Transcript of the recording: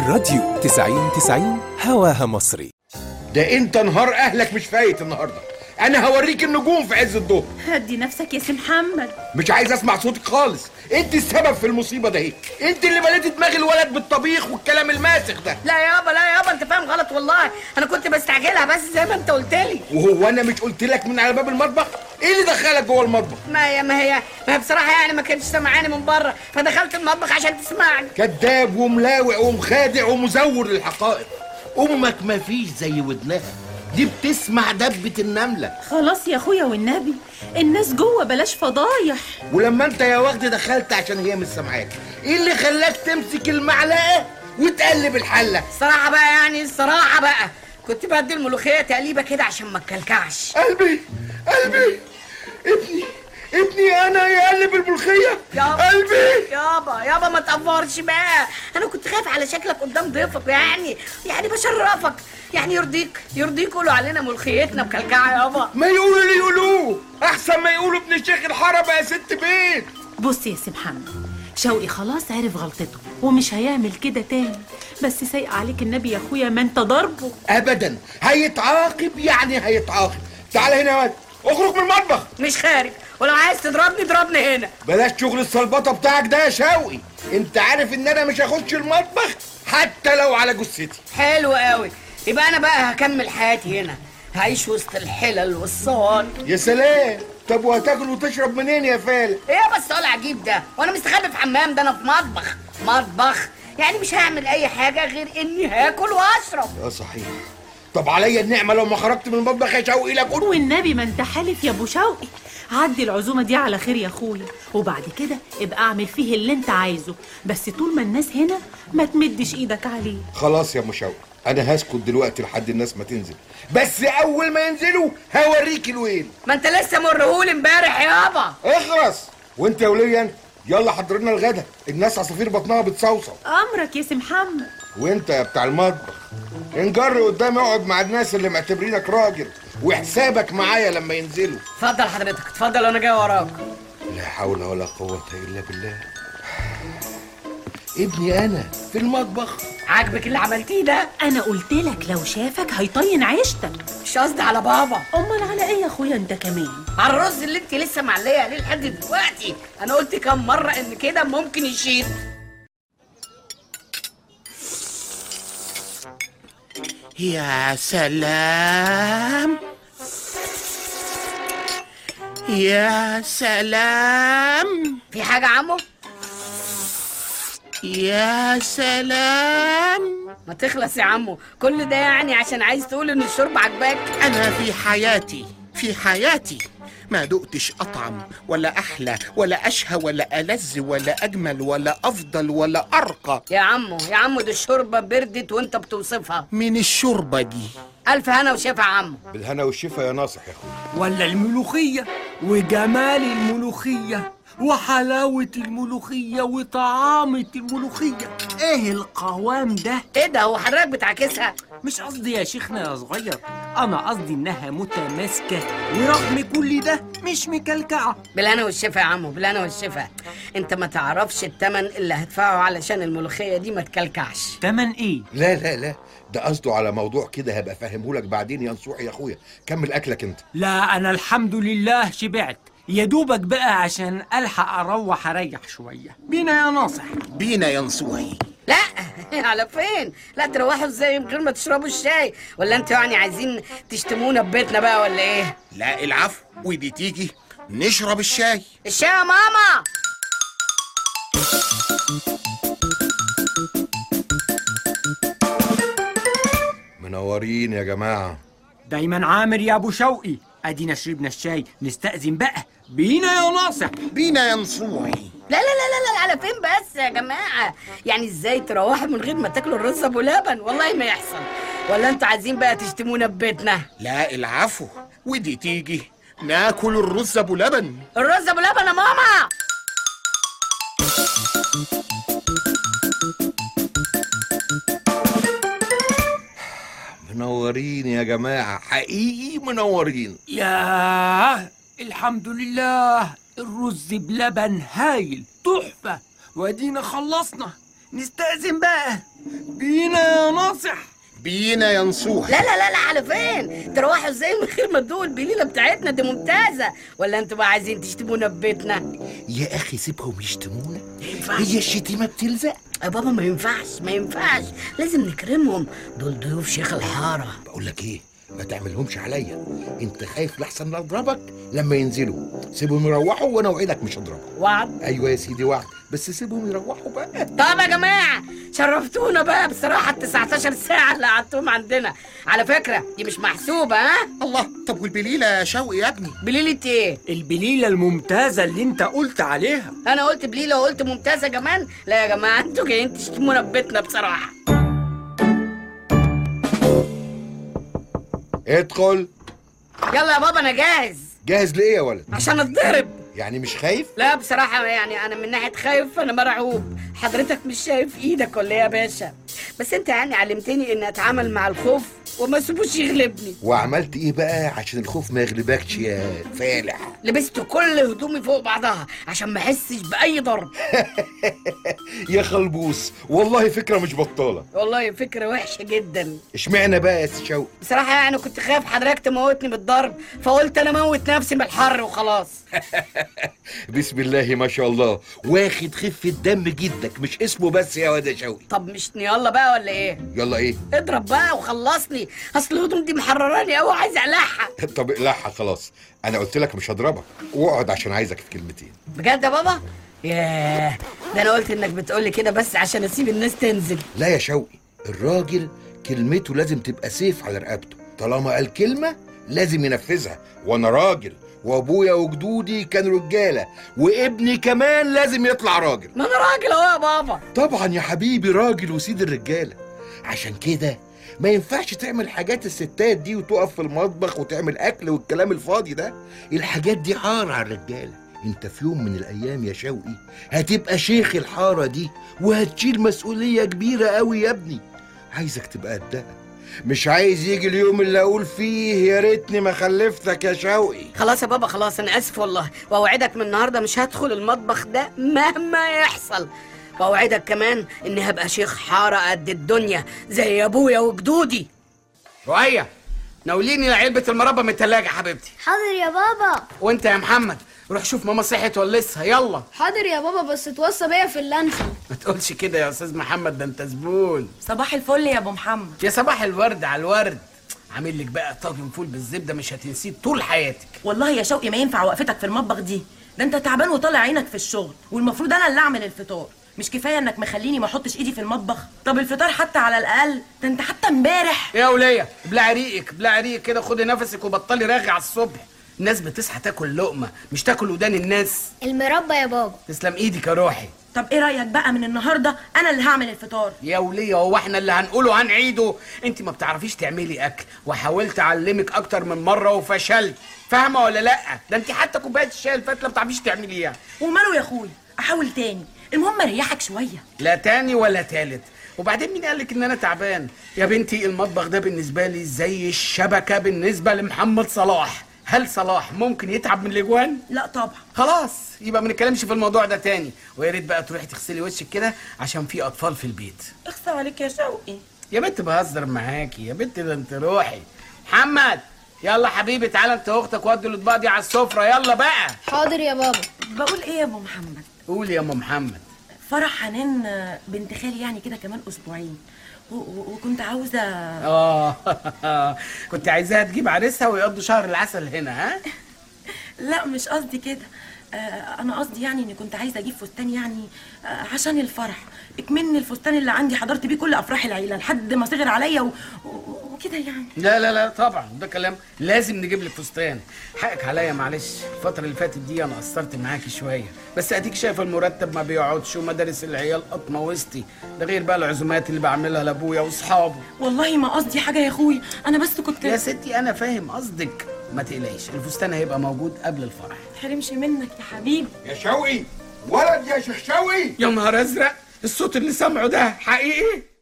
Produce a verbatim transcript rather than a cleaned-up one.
الراديو تسعين تسعين هواها مصري. ده انت نهار اهلك مش فايت النهارده. انا هوريك النجوم في عز الظهر. هدي نفسك يا سي محمد. مش عايز اسمع صوتك خالص. انت السبب في المصيبه ده. انت اللي مليتي دماغ الولد بالطبيخ والكلام الماسخ ده. لا يابا لا يابا انت فاهم غلط والله. انا كنت بستعجلها بس زي ما انت قلت لي. وهو انا مش قلت لك من على باب المطبخ؟ ايه اللي دخلك جوه المطبخ؟ ما هي ما هي ما هي بصراحه يعني ما كانتش سامعاني من بره فدخلت المطبخ عشان تسمعني. كذاب وملاوع ومخادع ومزور للحقائق. امك ما فيش زي ودنها، دي بتسمع دبة النملة. خلاص يا اخويا والنبي الناس جوه بلاش فضايح. ولما انت يا وغد دخلت عشان هي مش سامعاك، ايه اللي خلاك تمسك المعلقة وتقلب الحلة؟ الصراحة بقى يعني الصراحة بقى كنت بدي الملوخية تقليبة كده عشان ما تكلكعش. قلبي قلبي ابني ابني انا يقلب الملوخية. يابا قلبي يابا يابا ما تقفرش بقى. انا كنت خايف على شكلك قدام ضيفك يعني يعني بشرفك يعني يرضيك يرضيك يقولوا علينا ملوخيتنا مكلكعه يابا. ما يقولوا اللي يقولوه احسن ما يقولوا ابن الشيخ الحرب يا ست بيت. بص يا سي محمد، شوقي خلاص عرف غلطته ومش هيعمل كده تاني، بس سايق عليك النبي يا اخويا ما انت ضربه. ابدا هيتعاقب يعني هيتعاقب. تعال هنا يا ولد اخرج من المطبخ. مش خارج، ولو عايز تضربني ضربني هنا. بلاش شغل السلبطه بتاعك ده يا شوقي. انت عارف ان انا مش هخش المطبخ حتى لو على جثتي. حلو قوي، يبقى انا بقى هكمل حياتي هنا، هعيش وسط الحلل والصوان. يا سلام. طب وهتاكل وتشرب منين يا فالح؟ ايه بس طالع عجيب ده، وانا مستخبي في حمام؟ ده انا في مطبخ مطبخ يعني مش هعمل اي حاجه غير اني هاكل واشرب. اه صحيح. طب عليا النعمه لو ما خرجت من المطبخ يا شوقي لا كل. والنبي ما انت حالف يا ابو شوقي. عدي العزومه دي على خير يا اخويا، وبعد كده ابقى اعمل فيه اللي انت عايزه، بس طول ما الناس هنا ما تمدش ايدك عليه. خلاص يا ام شوقي انا هسكت دلوقتي لحد الناس ما تنزل، بس اول ما ينزلوا هوريك الويل. ما انت لسه مرهول امبارح يابا. اخرس. وانت يا وليه انت يلا حضر لنا الغدا، الناس عصافير بطنها بتصوصو. امرك يا سي محمد. وانت يا بتاع المطبخ انجر قدامي اقعد مع الناس اللي معتبرينك راجل وحسابك معايا لما ينزلوا. اتفضل حضرتك اتفضل وانا جاي وراك. لا حول ولا قوة الا بالله. ابني انا في المطبخ. عاجبك اللي عملتيه ده؟ انا قلت لك لو شافك هيطين عيشتك. مش قصدي على بابا. امال على ايه يا اخويا انت كمان؟ على الرز اللي انت لسه معليه عليه لحد دلوقتي. انا قلت كم مره ان كده ممكن يشيط. يا سلام يا سلام. في حاجه يا عمو؟ يا سلام. ما تخلص يا عمو، كل ده يعني عشان عايز تقول ان الشرب عجباك؟ انا في حياتي في حياتي ما دقتش اطعم ولا احلى ولا اشهى ولا ألذ ولا اجمل ولا افضل ولا ارقى. يا عمو يا عمو دي الشوربه بردت وانت بتوصفها. من الشوربه دي. الف هنا وشفا يا عمو. بالهنا والشفا يا ناصح يا اخويا. ولا الملوخيه وجمال الملوخيه وحلاوة الملوخية وطعامة الملوخية. ايه القوام ده؟ ايه ده هو حضرتك بتعكسها؟ مش قصدي يا شيخنا يا صغير، انا قصدي انها متماسكة ورغم كل ده مش مكلكعة. بالهنا والشفا يا عمو بالهنا والشفا. انت ما تعرفش التمن اللي هدفعه علشان الملوخية دي ما تكلكعش. تمن ايه؟ لا لا لا ده قصده على موضوع كده هبقى فاهمهولك بعدين يا نصوحي يا اخويا. كمل اكلك انت. لا انا الحمد لله شبعت، يا دوبك بقى عشان الحق اروح اريح شويه. بينا يا ناصح. بينا يا نصوحي. لا على فين؟ لا تروحوا ازاي من غير ما تشربوا الشاي؟ ولا انتوا يعني عايزين تشتمونا ببيتنا بقى ولا ايه؟ لا العفو، ودي تيجي نشرب الشاي. الشاي يا ماما. منورين يا جماعه. دايما عامر يا ابو شوقي. ادينا شربنا الشاي، نستأذن بقى. بينا يا ناصح. بينا يا نصوحي. لا لا لا لا لا على فين بس يا جماعه؟ يعني ازاي تروحوا من غير ما تاكلوا الرز ابو لبن؟ والله ما يحصل. ولا انتوا عايزين بقى تشتمونا ببيتنا؟ لا العفو، ودي تيجي ناكل الرز ابو لبن. الرز ابو لبن يا ماما. منورين يا جماعة، حقيقي منورين. ياه الحمد لله، الرز بلبن هايل تحفة، وادينا خلصنا. نستأذن بقى. بينا يا ناصح. بينا يا نصوح. لا لا لا لا، على فين؟ تروحوا ازاي من غير ما تدوقوا البليله بتاعتنا دي ممتازه؟ ولا انتوا بقى عايزين تشتمونا في بيتنا؟ يا اخي سيبهم يشتمونا، ينفعش. هي الشتيمه بتلزق؟ يا بابا ما ينفعش ما ينفعش، لازم نكرمهم، دول ضيوف شيخ الحاره. بقول لك ايه، ما تعملهمش عليا، انت خايف لحسن اضربك لما ينزلوا. سيبهم يروحوا وانا اوعدك مش هضربهم. وعد؟ ايوه يا سيدي وعد، بس سيبهم يروحوا بقى. طب يا جماعه شرفتونا بقى بصراحه ال تسعتاشر ساعه اللي قعدتوهم عندنا. على فكره دي مش محسوبه. ها الله، طب والبليله يا شوقي يا ابني؟ بليله ايه؟ البليلة الممتازة اللي انت قلت عليها. انا قلت بليله وقلت ممتازه كمان؟ لا يا جماعه انتوا جايين تشتمونا في بيتنا بصراحه. ادخل. يلا يا بابا انا جاهز. جاهز لايه يا ولد؟ عشان اتضرب. يعني مش خايف؟ لا بصراحة يعني أنا من ناحية خايف أنا مرعوب. حضرتك مش شايف إيدك ولا إيه يا باشا؟ بس أنت يعني علمتني إني أتعامل مع الخوف وما سيبوش يغلبني. وعملت ايه بقى عشان الخوف ما يغلبكش يا فالح؟ لبست كل هدومي فوق بعضها عشان ما أحسش بأي ضرب. يا خلبوس، والله فكره مش بطاله. والله فكرة وحشة جدا. اشمعنى بقى يا سي شوقي؟ بصراحة يعني كنت خايف حضرتك تموتني بالضرب، فقلت أنا أموت نفسي من الحر وخلاص. بسم الله ما شاء الله، واخد خفة دم جدك مش اسمه بس يا واد يا شوقي. طب مش يلا بقى ولا إيه؟ يلا ايه؟ اضرب بقى وخلصني، أصل الهدوم دي محرراني أوي وعايز أقلعها. طب اقلعها خلاص، انا قلت لك مش هضربك، واقعد عشان عايزك في كلمتين. بجد يا بابا؟ ياه، ده انا قلت انك بتقولي كده بس عشان اسيب الناس تنزل. لا يا شوقي، الراجل كلمته لازم تبقى سيف على رقبته، طالما قال كلمة لازم ينفذها، وانا راجل وابويا وجدودي كانوا رجالة، وابني كمان لازم يطلع راجل. ما انا راجل اهو يا بابا. طبعا يا حبيبي راجل وسيد الرجالة، عشان كده ما ينفعش تعمل حاجات الستات دي وتقف في المطبخ وتعمل اكل والكلام الفاضي ده. الحاجات دي عار على الرجالة. انت في يوم من الايام يا شوقي هتبقى شيخ الحارة دي وهتشيل مسؤولية كبيرة قوي يا ابني، عايزك تبقى قدها. مش عايز يجي اليوم اللي اقول فيه يا ريتني ما خلفتك يا شوقي. خلاص يا بابا خلاص، انا اسف والله، واوعدك من النهارده مش هدخل المطبخ ده مهما يحصل، واوعدك كمان اني هبقى شيخ حارة قد الدنيا زي ابويا وجدودي. رؤية، ناوليني علبة المربى من التلاجة يا حبيبتي. حاضر يا بابا. وانت يا محمد روح شوف ماما صحت ولا لسه. يلا. حاضر يا بابا، بس توصى بيا في اللانشو. ما تقولش كده يا استاذ محمد، ده انت زبون. صباح الفل يا ابو محمد. يا صباح الورد على الورد. عامل لك بقى طاجن فول بالزبده مش هتنسيه طول حياتك. والله يا شوقي ما ينفع وقفتك في المطبخ دي، ده انت تعبان وطالع عينك في الشغل، والمفروض انا اللي اعمل الفطار. مش كفايه انك مخليني ما احطش ايدي في المطبخ؟ طب الفطار حتى على الاقل، ده انت حتى امبارح. يا وليه ابلعي ريقك ابلعي ريقك كده، خدي نفسك وبطلي رغي على الصبح. الناس بتصحى تاكل لقمه مش تاكل ودان الناس. المربى يا بابا. تسلم ايدك يا روحي. طب ايه رايك بقى من النهارده انا اللي هعمل الفطار؟ يا وليه هو احنا اللي هنقوله هنعيده؟ انت ما بتعرفيش تعملي اكل، وحاولت اعلمك اكتر من مره وفشلت، فاهمه ولا لا؟ ده انت حتى كوبايه الشاي الفاتله ما بتعرفيش تعمليها. وماله يا اخويا، احاول تاني، المهم اريحك شويه. لا تاني ولا تالت. وبعدين مين قالك ان انا تعبان؟ يا بنتي المطبخ ده بالنسبه لي زي الشبكه بالنسبه لمحمد صلاح. هل صلاح ممكن يتعب من الاجوان؟ لا طبعا. خلاص يبقى ما نتكلمش في الموضوع ده تاني، ويا ريت بقى تروحي تغسلي وشك كده عشان في اطفال في البيت. اخصى عليك يا شوقي. يا بنت بهزر معاكي يا بنت، ده انت روحي. محمد يلا حبيبي تعالى انت واختك ودوا الاطباق دي على السفره، يلا بقى. حاضر يا بابا. بقول ايه يا ابو محمد؟ قول يا ام محمد. فرح حنان بنت خالي يعني كده كمان اسبوعين، وكنت عاوزه. اه كنت عايزاها تجيب عريسها ويقضوا شهر العسل هنا. ها لا مش قصدي كده، آه انا قصدي يعني اني كنت عايزه اجيب فستان يعني آه عشان الفرح، اكمن الفستان اللي عندي حضرت بيه كل افراح العيله لحد ما صغر عليا و... و... وكده يعني. لا لا لا طبعا ده كلام، لازم نجيب لك فستان. حقك عليا معلش، الفتره اللي فاتت دي انا قصرت معاكي شويه، بس اديك شايفه المرتب ما بيقعدش ومدارس العيال قطمه وسطي، ده غير بقى العزومات اللي بعملها لابويا واصحابه. والله ما قصدي حاجه يا اخويا، انا بس كنت. يا ستي انا فاهم قصدك، ما تقلقيش الفستان هيبقى موجود قبل الفرح. ما تحرمش منك يا حبيبي. يا شوقي ولد يا شيخ شوقي. يا نهار ازرق، الصوت اللي سامعه ده حقيقي؟